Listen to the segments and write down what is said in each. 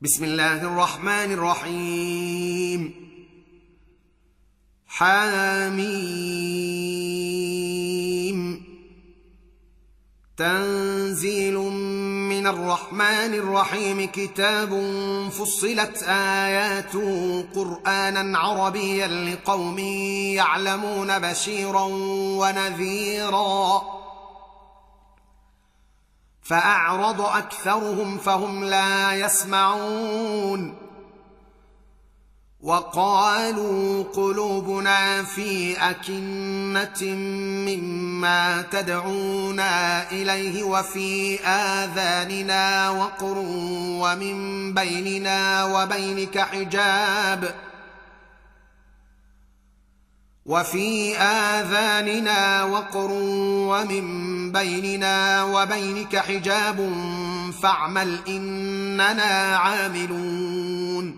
بسم الله الرحمن الرحيم. حميم. تنزيل من الرحمن الرحيم. كتاب فصلت آياته قرآنا عربيا لقوم يعلمون بشيرا ونذيرا، فأعرض أكثرهم فهم لا يسمعون. وقالوا قلوبنا في أكنة مما تدعونا إليه وفي آذاننا وقر ومن بيننا وبينك حجاب فاعمل إننا عاملون.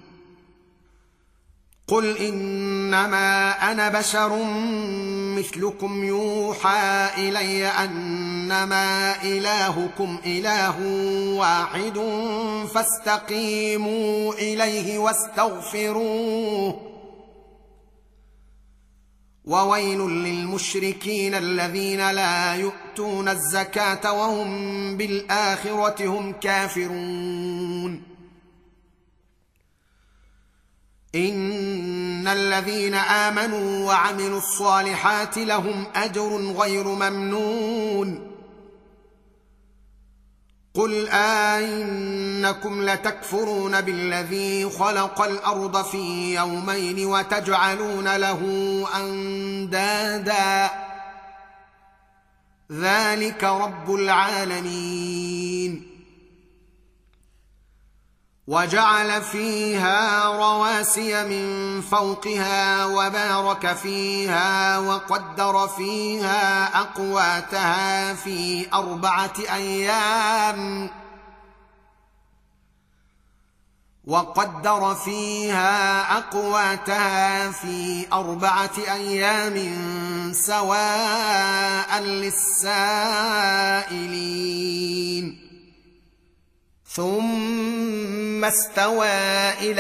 قل إنما أنا بشر مثلكم يوحى إلي أنما إلهكم إله واحد فاستقيموا إليه واستغفروه. وويل للمشركين الذين لا يؤتون الزكاة وهم بالآخرة هم كافرون. إن الذين آمنوا وعملوا الصالحات لهم أجر غير ممنون. قل أئنكم لتكفرون بالذي خلق الأرض في يومين وتجعلون له أندادا ذلك رب العالمين. وجعل فيها رواسي من فوقها وبارك فيها وقدر فيها أقواتها في 4 أيام سواء للسائلين. ثم استوى إلى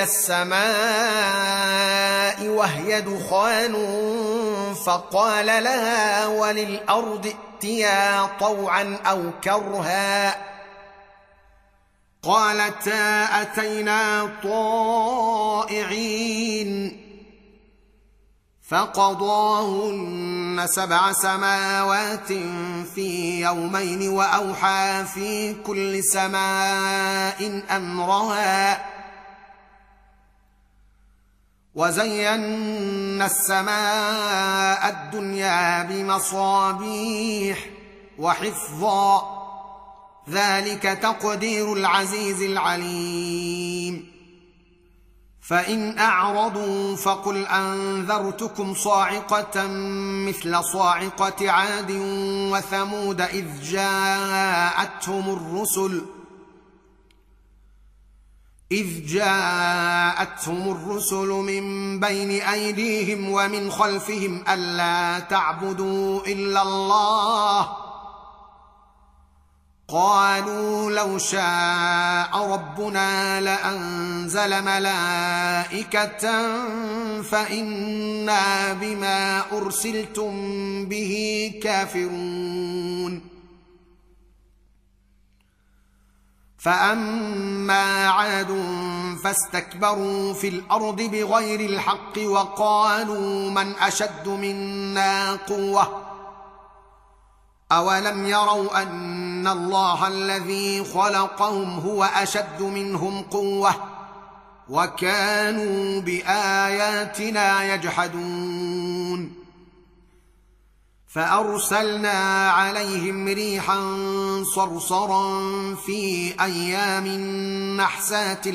السماء وهي دخان فقال لها وللأرض ائتيا طوعا أو كرها قالتا أتينا طائعين. فقضاهن 7 سماوات في يومين وأوحى في كل سماء أمرها. وزينا السماء الدنيا بمصابيح وحفظا ذلك تقدير العزيز العليم. فإن أعرضوا فقل أنذرتكم صاعقة مثل صاعقة عاد وثمود إذ جاءتهم الرسل من بين أيديهم ومن خلفهم ألا تعبدوا إلا الله. قالوا لو شاء ربنا لأنزل ملائكة فإنا بما أرسلتم به كافرون. فأما عاد فاستكبروا في الأرض بغير الحق وقالوا من أشد منا قوة أولم يروا أن الله الذي خلقهم هو أشد منهم قوة وكانوا بآياتنا يجحدون. فأرسلنا عليهم ريحا صرصرا في أيام نحسات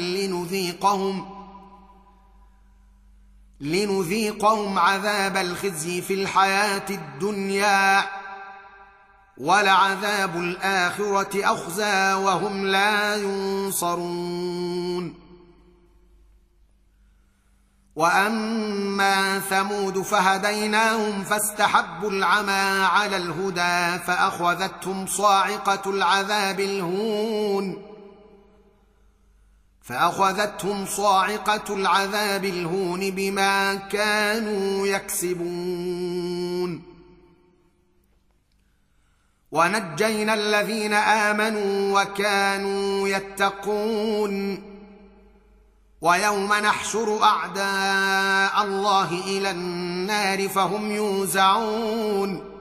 لنذيقهم عذاب الخزي في الحياة الدنيا ولعذاب الآخرة أخزى وهم لا ينصرون. وأما ثمود فهديناهم فاستحبوا العمى على الهدى فأخذتهم صاعقة العذاب الهون فأخذتهم صاعقة العذاب الهون بما كانوا يكسبون. ونجينا الذين آمنوا وكانوا يتقون. ويوم نحشر أعداء الله إلى النار فهم يوزعون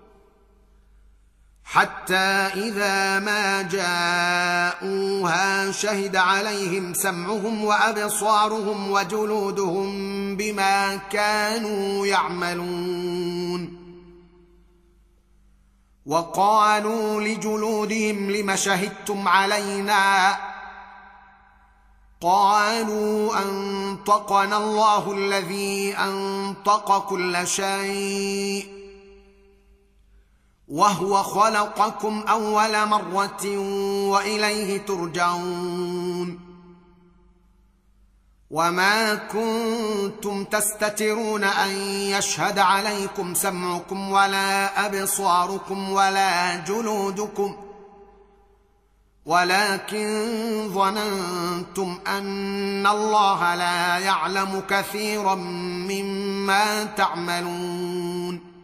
حتى إذا ما جاءوها شهد عليهم سمعهم وأبصارهم وجلودهم بما كانوا يعملون. وقالوا لجلودهم لم شهدتم علينا؟ قالوا أنطقنا الله الذي أنطق كل شيء وهو خلقكم أول مرة وإليه ترجعون. وما كنتم تستترون أن يشهد عليكم سمعكم ولا أبصاركم ولا جلودكم ولكن ظننتم أن الله لا يعلم كثيرا مما تعملون.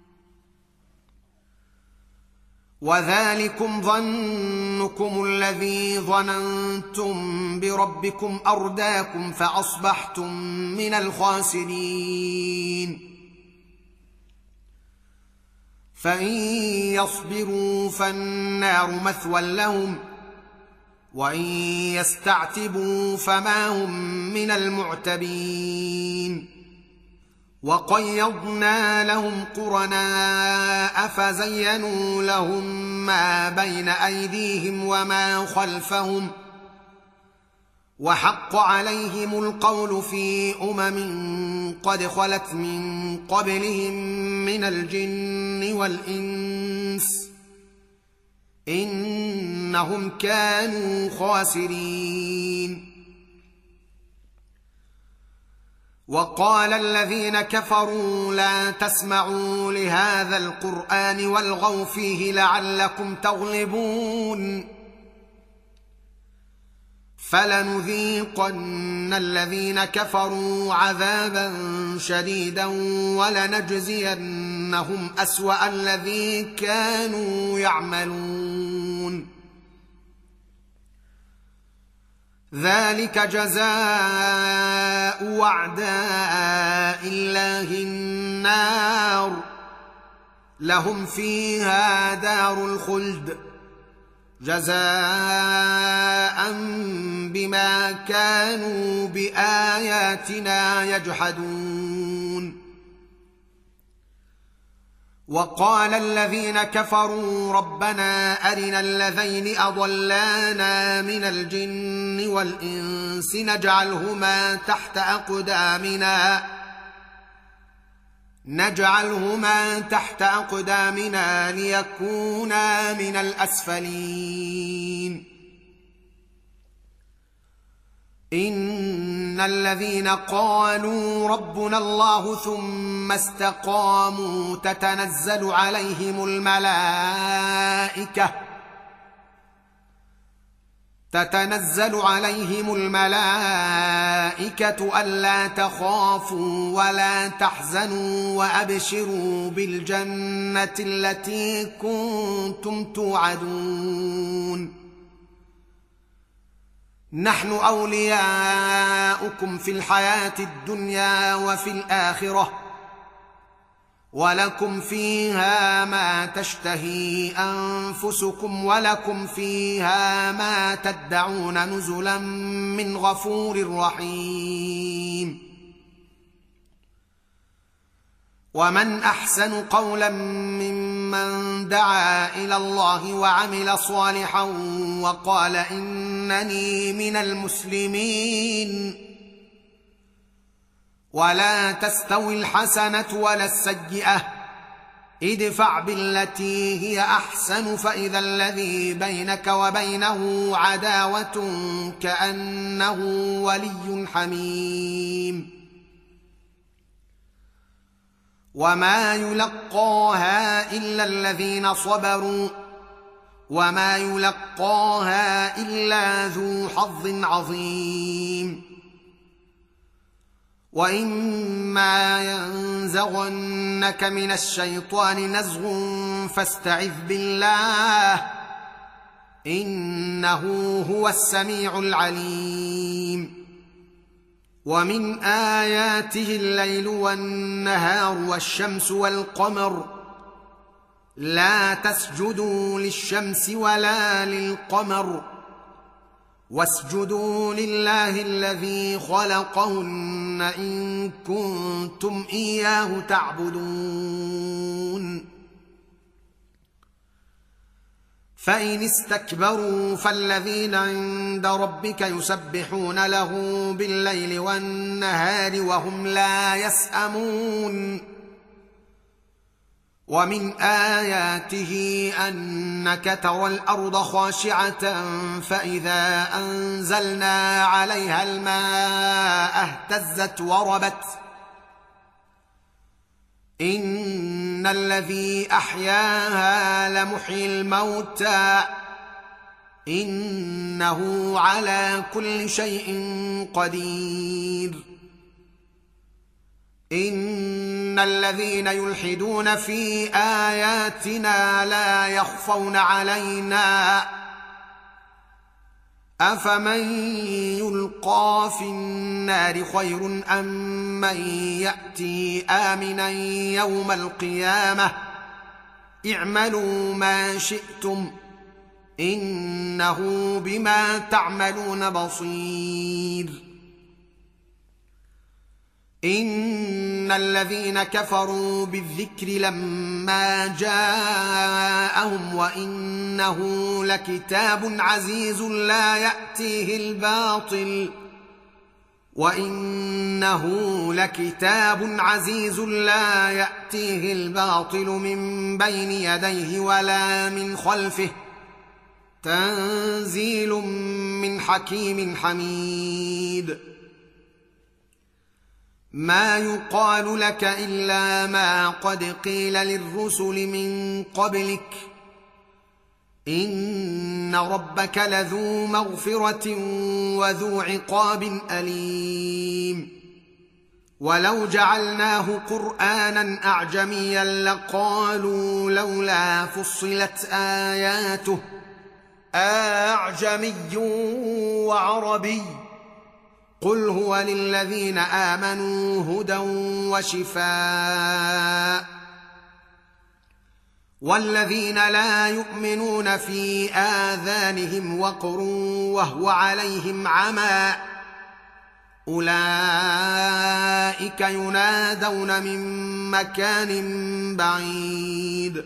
وذلكم ظنكم الذي ظننتم بربكم أرداكم فأصبحتم من الخاسرين. فإن يصبروا فالنار مثوى لهم وإن يستعتبوا فما هم من المعتبين. وقيضنا لهم قرناء فزينوا لهم ما بين أيديهم وما خلفهم وحق عليهم القول في قد خلت من قبلهم من الجن والإنس إنهم كانوا خاسرين. وقال الذين كفروا لا تسمعوا لهذا القرآن والغوا فيه لعلكم تغلبون. فلنذيقن الذين كفروا عذابا شديدا ولنجزينهم أسوأ الذي كانوا يعملون. ذلك جزاء أعداء الله النار لهم فيها دار الخلد جزاء بما كانوا بآياتنا يجحدون. وقال الذين كفروا ربنا أرنا الذين أضلانا من الجن والإنس نجعلهما تحت أقدامنا ليكونا من الأسفلين. إن الذين قالوا ربنا الله ثم استقاموا تتنزل عليهم الملائكة ألا تخافوا ولا تحزنوا وأبشروا بالجنة التي كنتم توعدون. نحن أولياؤكم في الحياة الدنيا وفي الآخرة ولكم فيها ما تشتهي أنفسكم ولكم فيها ما تدعون نزلا من غفور رحيم. ومن أحسن قولا ممن دعا إلى الله وعمل صالحا وقال إنني من المسلمين. ولا تستوي الحسنة ولا السيئة ادفع بالتي هي أحسن فإذا الذي بينك وبينه عداوة كأنه ولي حميم. وما يلقاها إلا الذين صبروا وما يلقاها إلا ذو حظ عظيم. وإما ينزغنك من الشيطان نزغ فاستعذ بالله إنه هو السميع العليم. ومن آياته الليل والنهار والشمس والقمر لا تسجدوا للشمس ولا للقمر واسجدوا لله الذي خلقهن إن كنتم إياه تعبدون. فإن استكبروا فالذين عند ربك يسبحون له بالليل والنهار وهم لا يسأمون. ومن آياته أنك ترى الأرض خاشعة فإذا أنزلنا عليها الماء اهتزت وربت إن الذي أحياها لمحيي الموتى إنه على كل شيء قدير. إن الذين يلحدون في آياتنا لا يخفون علينا أفمن يلقى في النار خير أم من يأتي آمنا يوم القيامة اعملوا ما شئتم إنه بما تعملون بصير. إن الذين كفروا بالذكر لما جاءهم وإنه لكتاب عزيز لا يأتيه الباطل من بين يديه ولا من خلفه تنزيل من حكيم حميد. ما يقال لك إلا ما قد قيل للرسل من قبلك إن ربك لذو مغفرة وذو عقاب أليم. ولو جعلناه قرآنا أعجميا لقالوا لولا فصلت آياته أعجمي وعربي قل هو للذين آمنوا هدى وشفاء والذين لا يؤمنون في آذانهم وقر وهو عليهم عمى أولئك ينادون من مكان بعيد.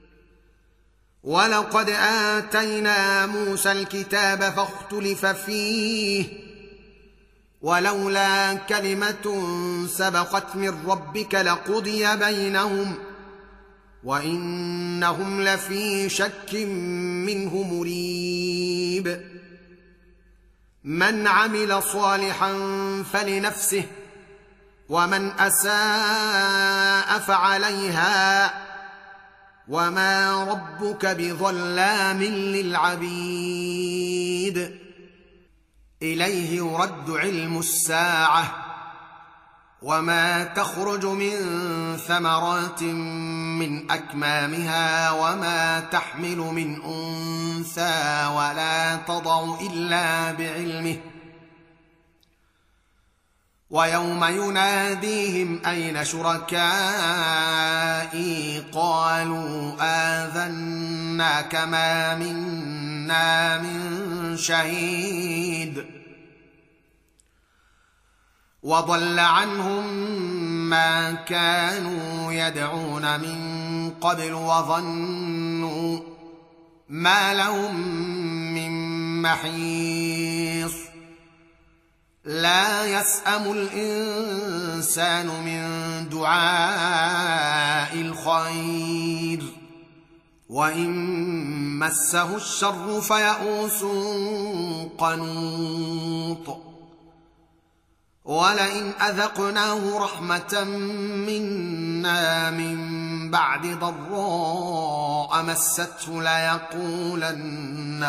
ولقد آتينا موسى الكتاب فاختلف فيه ولولا كلمة سبقت من ربك لقضي بينهم وإنهم لفي شك منه مريب. من عمل صالحا فلنفسه ومن أساء فعليها وما ربك بظلام للعبيد. إليه يرد علم الساعة وما تخرج من ثمرات من أكمامها وما تحمل من أنثى ولا تضع إلا بعلمه ويوم يناديهم أين شركائي قالوا آذناك ما منا من شهيد وضل عنهم ما كانوا يدعون من قبل وظنوا ما لهم من محيص. لا يسأم الإنسان من دعاء الخير وإن مسه الشر فيئوس قنوط. ولئن أذقناه رحمة منا من بعد ضراء مسته ليقولن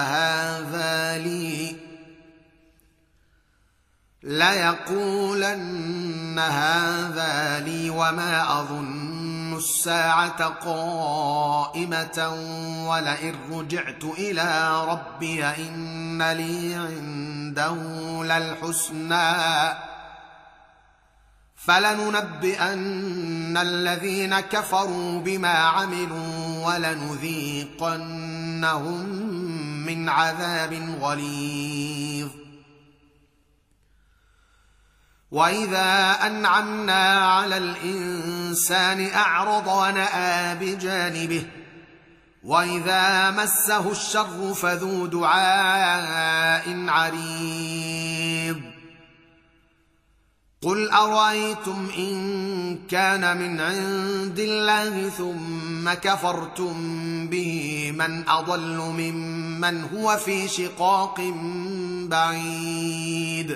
هذا لي وما أظن الساعة قائمة ولئن رجعت إلى ربي إن لي عنده للحسنى فلننبئن الذين كفروا بما عملوا ولنذيقنهم من عذاب غليظ. وإذا أنعمنا على الإنسان أعرض ونأى بجانبه وإذا مسه الشر فذو دعاء عريض. قل أرأيتم إن كان من عند الله ثم كفرتم به من أضل ممن هو في شقاق بعيد.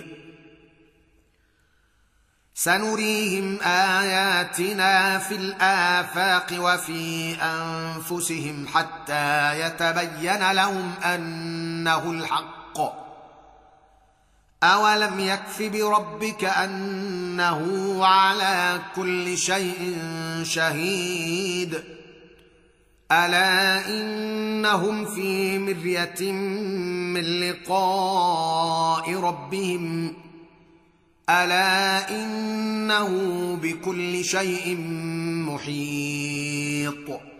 سنريهم آياتنا في الآفاق وفي أنفسهم حتى يتبين لهم أنه الحق. أولم يكف بربك أنه على كل شيء شهيد. ألا إنهم في مرية من لقاء ربهم ألا إنه بكل شيء محيط.